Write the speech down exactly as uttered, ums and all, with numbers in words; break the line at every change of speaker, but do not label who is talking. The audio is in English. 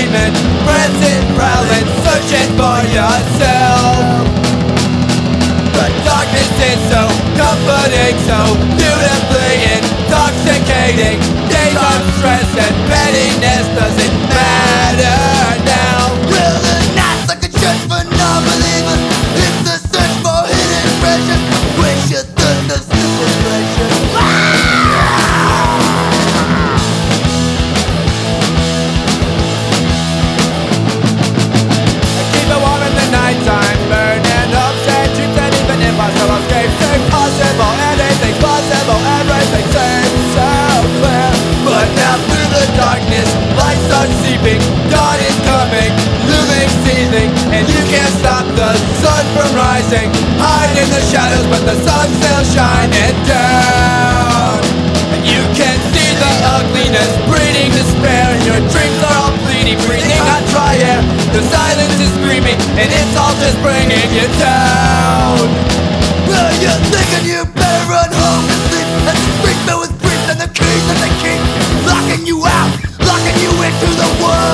demon, present, prowling, searching for yourself. The darkness is so comforting, so beautifully intoxicating. Days of stress and pettiness doesn't matter now.
Well, the night's like a church for non-believers. It's the search for hidden treasures. Quench your thirst of simple pleasure.
Keep it warm in the nighttime, burning hopes and dreams and even impossible escapes. Impossible, anything's possible, everything seems so clear. But now through the darkness, light starts seeping. Dawn is coming, looming, seething, and you can't stop the sun from rising. Hide in the shadows, but the sun's still shining down. And you can see the ugliness, breeding despair, and your dreams are all fleeting, breathing hot dry air. The silence is screaming, and it's all just bringing you down.
Well, you're thinking you better run home and sleep. And the streets filled with priests and the keys that they keep locking you out, locking you into the world.